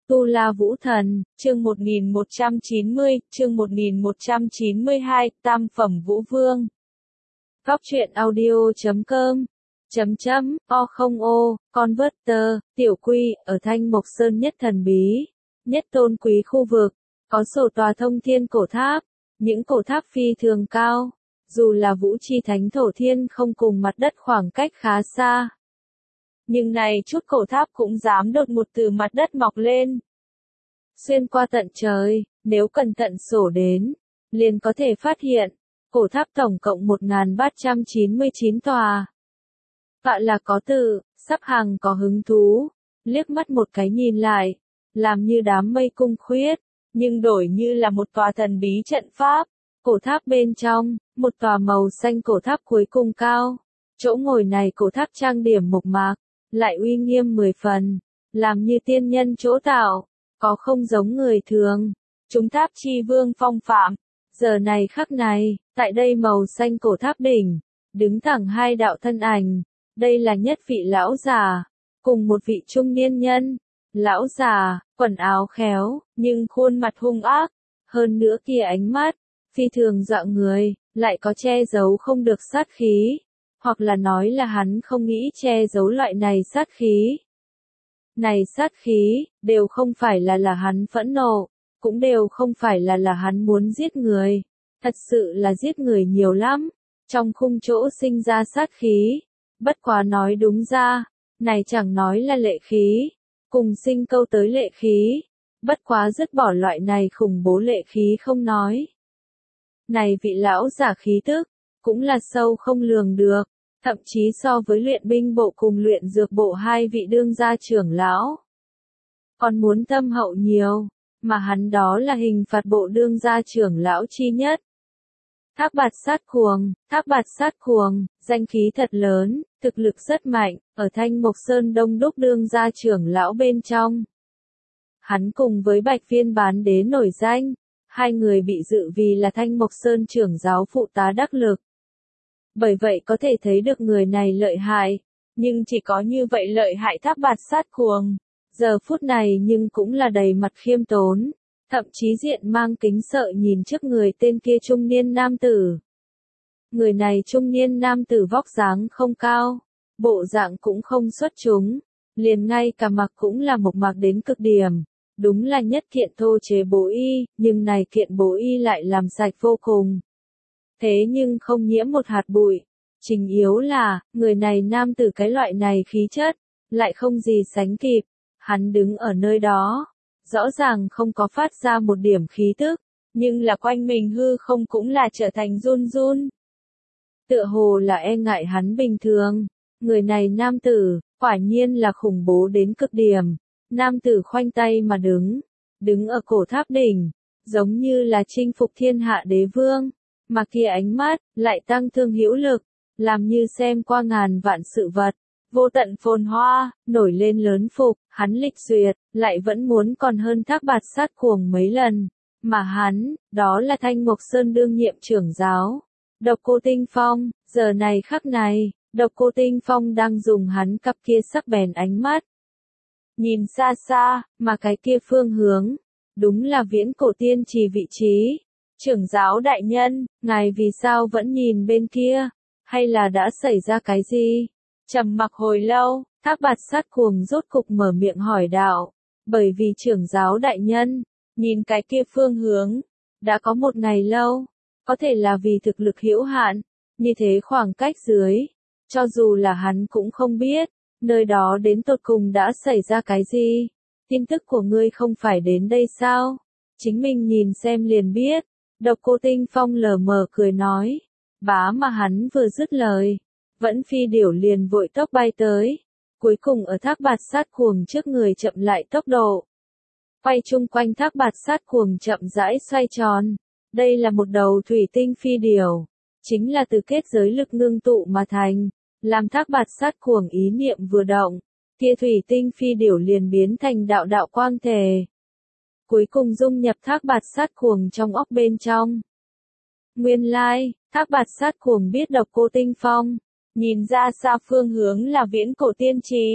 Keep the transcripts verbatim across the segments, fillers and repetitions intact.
Tu La Vũ Thần, chương một nghìn một trăm chín mươi, chương một nghìn một trăm chín mươi hai, Tam Phẩm Vũ Vương. Góc truyện audio chấm com, chấm chấm, o không o, Converter, tiểu quy, ở Thanh Mộc Sơn nhất thần bí, nhất tôn quý khu vực, có sổ tòa thông thiên cổ tháp, những cổ tháp phi thường cao, dù là vũ chi thánh thổ thiên không cùng mặt đất khoảng cách khá xa. Nhưng này chút cổ tháp cũng dám đột ngột từ mặt đất mọc lên. Xuyên qua tận trời, nếu cẩn thận sổ đến, liền có thể phát hiện, cổ tháp tổng cộng một nghìn ba trăm chín mươi chín tòa. Tọa là có tự, sắp hàng có hứng thú, liếc mắt một cái nhìn lại, làm như đám mây cung khuyết, nhưng đổi như là một tòa thần bí trận pháp. Cổ tháp bên trong, một tòa màu xanh cổ tháp cuối cùng cao, chỗ ngồi này cổ tháp trang điểm mộc mạc, lại uy nghiêm mười phần, làm như tiên nhân chỗ tạo, có không giống người thường. Chúng tháp chi vương phong phạm, giờ này khắc này, tại đây màu xanh cổ tháp đỉnh, đứng thẳng hai đạo thân ảnh, đây là nhất vị lão già, cùng một vị trung niên nhân. Lão già, quần áo khéo, nhưng khuôn mặt hung ác, hơn nữa kia ánh mắt, phi thường dọa người, lại có che giấu không được sát khí. Hoặc là nói là hắn không nghĩ che giấu loại này sát khí. Này sát khí, đều không phải là là hắn phẫn nộ, cũng đều không phải là là hắn muốn giết người. Thật sự là giết người nhiều lắm, trong khung chỗ sinh ra sát khí. Bất quá nói đúng ra, này chẳng nói là lệ khí, cùng sinh câu tới lệ khí. Bất quá dứt bỏ loại này khủng bố lệ khí không nói. Này vị lão giả khí tức, cũng là sâu không lường được, thậm chí so với luyện binh bộ cùng luyện dược bộ hai vị đương gia trưởng lão, còn muốn thâm hậu nhiều, mà hắn đó là hình phạt bộ đương gia trưởng lão chi nhất. Thác Bạt Sát Cuồng, Thác Bạt Sát Cuồng, danh khí thật lớn, thực lực rất mạnh, ở Thanh Mộc Sơn đông đúc đương gia trưởng lão bên trong. Hắn cùng với Bạch Viên Bán Đế nổi danh, hai người bị dự vì là Thanh Mộc Sơn trưởng giáo phụ tá đắc lực. Bởi vậy có thể thấy được người này lợi hại, nhưng chỉ có như vậy lợi hại Thác Bạt Sát Cuồng, giờ phút này nhưng cũng là đầy mặt khiêm tốn, thậm chí diện mang kính sợ nhìn trước người tên kia trung niên nam tử. Người này trung niên nam tử vóc dáng không cao, bộ dạng cũng không xuất chúng, liền ngay cả mặc cũng là mộc mạc đến cực điểm, đúng là nhất kiện thô chế bố y, nhưng này kiện bố y lại làm sạch vô cùng. Thế nhưng không nhiễm một hạt bụi, chính yếu là, người này nam tử cái loại này khí chất, lại không gì sánh kịp, hắn đứng ở nơi đó, rõ ràng không có phát ra một điểm khí tức, nhưng là quanh mình hư không cũng là trở thành run run. Tựa hồ là e ngại hắn bình thường, người này nam tử, quả nhiên là khủng bố đến cực điểm, nam tử khoanh tay mà đứng, đứng ở cổ tháp đỉnh, giống như là chinh phục thiên hạ đế vương. Mà kia ánh mắt, lại tăng thương hữu lực, làm như xem qua ngàn vạn sự vật, vô tận phồn hoa, nổi lên lớn phục, hắn lịch duyệt, lại vẫn muốn còn hơn Thác Bạt Sát Cuồng mấy lần. Mà hắn, đó là Thanh Mộc Sơn đương nhiệm trưởng giáo, Độc Cô Tinh Phong, giờ này khắc này, Độc Cô Tinh Phong đang dùng hắn cặp kia sắc bén ánh mắt. Nhìn xa xa, mà cái kia phương hướng, đúng là viễn cổ tiên trì vị trí. Trưởng giáo đại nhân, ngài vì sao vẫn nhìn bên kia, hay là đã xảy ra cái gì? Trầm mặc hồi lâu, Thác Bạt Sát Cuồng rốt cục mở miệng hỏi đạo, bởi vì trưởng giáo đại nhân, nhìn cái kia phương hướng, đã có một ngày lâu, có thể là vì thực lực hữu hạn, như thế khoảng cách dưới, cho dù là hắn cũng không biết, nơi đó đến tột cùng đã xảy ra cái gì, tin tức của ngươi không phải đến đây sao? Chính mình nhìn xem liền biết. Độc Cô Tinh Phong lờ mờ cười nói, bá mà hắn vừa dứt lời, vẫn phi điểu liền vội tốc bay tới, cuối cùng ở Thác Bạt Sát Cuồng trước người chậm lại tốc độ. Quay chung quanh Thác Bạt Sát Cuồng chậm rãi xoay tròn, đây là một đầu thủy tinh phi điểu, chính là từ kết giới lực ngưng tụ mà thành, làm Thác Bạt Sát Cuồng ý niệm vừa động, kia thủy tinh phi điểu liền biến thành đạo đạo quang thể. Cuối cùng dung nhập Thác Bạt Sát Cuồng trong óc bên trong. Nguyên lai, Thác Bạt Sát Cuồng biết Độc Cô Tinh Phong, nhìn ra xa phương hướng là viễn cổ tiên trì,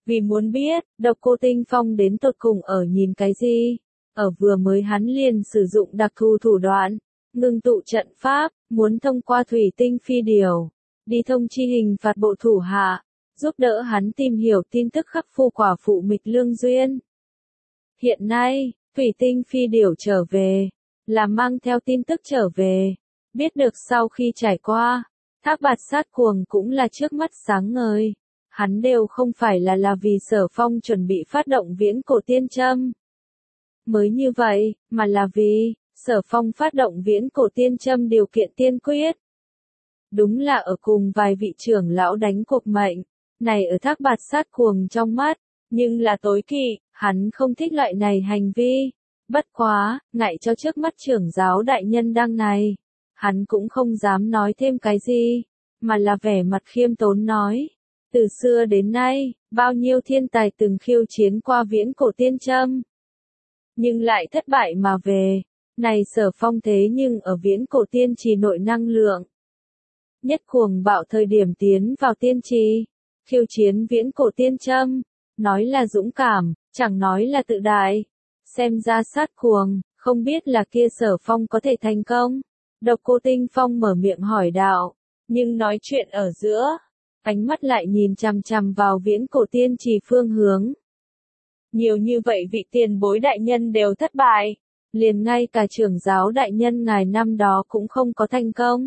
Vì muốn biết, Độc Cô Tinh Phong đến tột cùng ở nhìn cái gì? Ở vừa mới hắn liền sử dụng đặc thù thủ đoạn, ngưng tụ trận pháp, muốn thông qua thủy tinh phi điểu, đi thông chi hình phạt bộ thủ hạ, giúp đỡ hắn tìm hiểu tin tức khắc phu quả phụ Mịch Lương Duyên. Hiện nay, thủy tinh phi điểu trở về, là mang theo tin tức trở về, biết được sau khi trải qua, Thác Bạt Sát Cuồng cũng là trước mắt sáng ngời, hắn đều không phải là là vì Sở Phong chuẩn bị phát động viễn cổ tiên châm. Mới như vậy, mà là vì, Sở Phong phát động viễn cổ tiên châm điều kiện tiên quyết. Đúng là ở cùng vài vị trưởng lão đánh cuộc mệnh, này ở Thác Bạt Sát Cuồng trong mắt, nhưng là tối kỵ, hắn không thích loại này hành vi. Bất quá, ngại cho trước mắt trưởng giáo đại nhân đang này, hắn cũng không dám nói thêm cái gì, mà là vẻ mặt khiêm tốn nói. Từ xưa đến nay, bao nhiêu thiên tài từng khiêu chiến qua viễn cổ tiên châm, nhưng lại thất bại mà về. Này Sở Phong thế nhưng ở viễn cổ tiên trì nội năng lượng nhất cuồng bạo thời điểm tiến vào tiên trì, khiêu chiến viễn cổ tiên châm, nói là dũng cảm, chẳng nói là tự đại. Xem ra Sát Cuồng, không biết là kia Sở Phong có thể thành công. Độc Cô Tinh Phong mở miệng hỏi đạo, nhưng nói chuyện ở giữa, ánh mắt lại nhìn chằm chằm vào viễn cổ tiên trì phương hướng. Nhiều như vậy vị tiền bối đại nhân đều thất bại, liền ngay cả trưởng giáo đại nhân ngài năm đó cũng không có thành công.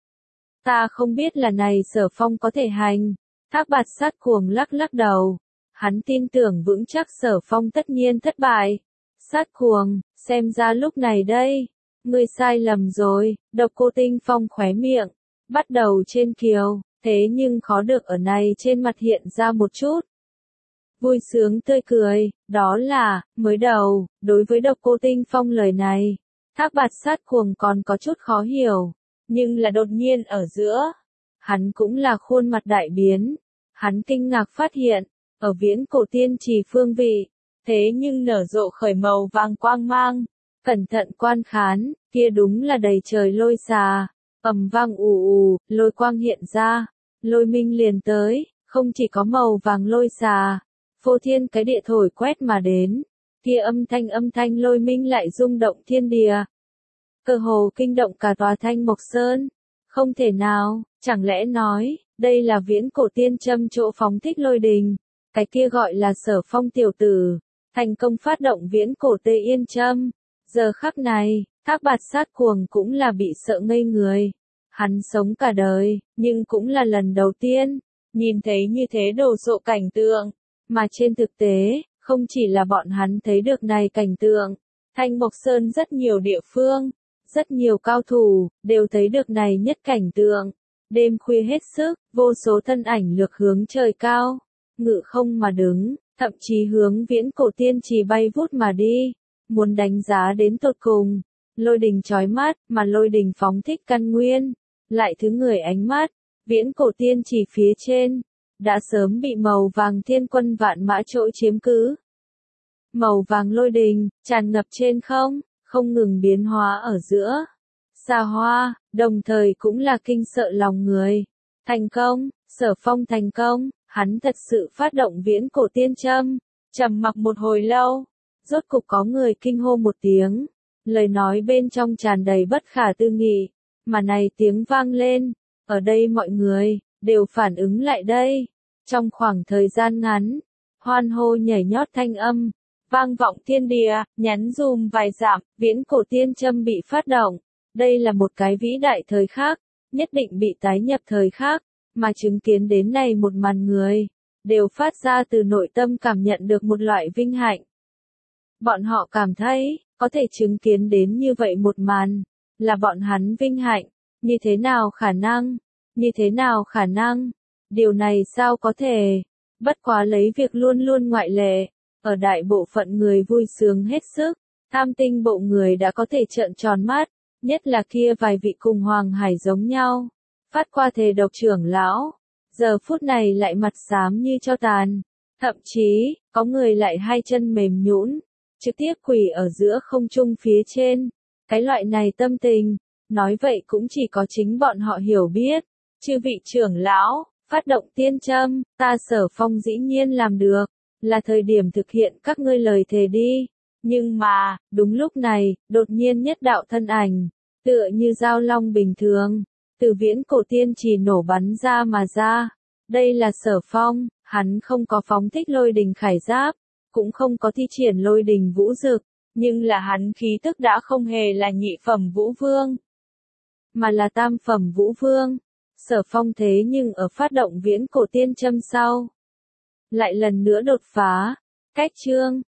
Ta không biết là này Sở Phong có thể hành. Thác Bạt Sát Cuồng lắc lắc đầu, hắn tin tưởng vững chắc Sở Phong tất nhiên thất bại. Sát Cuồng, xem ra lúc này đây, ngươi sai lầm rồi. Độc Cô Tinh Phong khóe miệng, bắt đầu trên kiều, thế nhưng khó được ở này trên mặt hiện ra một chút vui sướng tươi cười, đó là, mới đầu, đối với Độc Cô Tinh Phong lời này, Thác Bạt Sát Cuồng còn có chút khó hiểu, nhưng là đột nhiên ở giữa, hắn cũng là khuôn mặt đại biến, hắn kinh ngạc phát hiện, ở viễn cổ tiên trì phương vị, thế nhưng nở rộ khởi màu vàng quang mang, cẩn thận quan khán, kia đúng là đầy trời lôi xà, ầm vang ù ù, lôi quang hiện ra, lôi minh liền tới, không chỉ có màu vàng lôi xà, phô thiên cái địa thổi quét mà đến, kia âm thanh âm thanh lôi minh lại rung động thiên địa, cơ hồ kinh động cả tòa Thanh Mộc Sơn. Không thể nào, chẳng lẽ nói, đây là viễn cổ tiên châm chỗ phóng thích lôi đình, cái kia gọi là Sở Phong tiểu tử, thành công phát động viễn cổ Tê Yên châm. Giờ khắc này, Thác Bạt Sát Cuồng cũng là bị sợ ngây người. Hắn sống cả đời, nhưng cũng là lần đầu tiên, nhìn thấy như thế đồ sộ cảnh tượng, mà trên thực tế, không chỉ là bọn hắn thấy được này cảnh tượng, Thanh Mộc Sơn rất nhiều địa phương, rất nhiều cao thủ, đều thấy được này nhất cảnh tượng. Đêm khuya hết sức, vô số thân ảnh lược hướng trời cao, ngự không mà đứng, thậm chí hướng viễn cổ tiên trì bay vút mà đi, muốn đánh giá đến tột cùng. Lôi đình chói mắt, mà lôi đình phóng thích căn nguyên, lại thứ người ánh mắt, viễn cổ tiên trì phía trên, đã sớm bị màu vàng thiên quân vạn mã chỗ chiếm cứ. Màu vàng lôi đình, tràn ngập trên không, không ngừng biến hóa ở giữa. Xa hoa, đồng thời cũng là kinh sợ lòng người. Thành công, Sở Phong thành công, hắn thật sự phát động viễn cổ tiên châm. Trầm mặc một hồi lâu, rốt cục có người kinh hô một tiếng. Lời nói bên trong tràn đầy bất khả tư nghị, mà này tiếng vang lên, ở đây mọi người, đều phản ứng lại đây. Trong khoảng thời gian ngắn, hoan hô nhảy nhót thanh âm, vang vọng thiên địa, nhắn dùm vài dặm, viễn cổ tiên châm bị phát động. Đây là một cái vĩ đại thời khắc, nhất định bị tái nhập thời khắc, mà chứng kiến đến này một màn người, đều phát ra từ nội tâm cảm nhận được một loại vinh hạnh. Bọn họ cảm thấy, có thể chứng kiến đến như vậy một màn, là bọn hắn vinh hạnh, như thế nào khả năng, như thế nào khả năng, điều này sao có thể, bất quá lấy việc luôn luôn ngoại lệ, ở đại bộ phận người vui sướng hết sức, tham tinh bộ người đã có thể trợn tròn mắt, nhất là kia vài vị cùng Hoàng Hải giống nhau, phát qua thề độc trưởng lão, giờ phút này lại mặt xám như cho tàn, thậm chí, có người lại hai chân mềm nhũn, trực tiếp quỳ ở giữa không trung phía trên. Cái loại này tâm tình, nói vậy cũng chỉ có chính bọn họ hiểu biết. Chư vị trưởng lão, phát động tiên châm, ta Sở Phong dĩ nhiên làm được. là thời điểm thực hiện các ngươi lời thề đi. Nhưng mà, đúng lúc này, đột nhiên nhất đạo thân ảnh, tựa như dao long bình thường, từ viễn cổ tiên chỉ nổ bắn ra mà ra. Đây là Sở Phong, hắn không có phóng thích lôi đình khải giáp, cũng không có thi triển lôi đình vũ dực, nhưng là hắn khí tức đã không hề là nhị phẩm vũ vương, mà là tam phẩm vũ vương. Sở Phong thế nhưng ở phát động viễn cổ tiên châm sau, lại lần nữa đột phá, cách chương.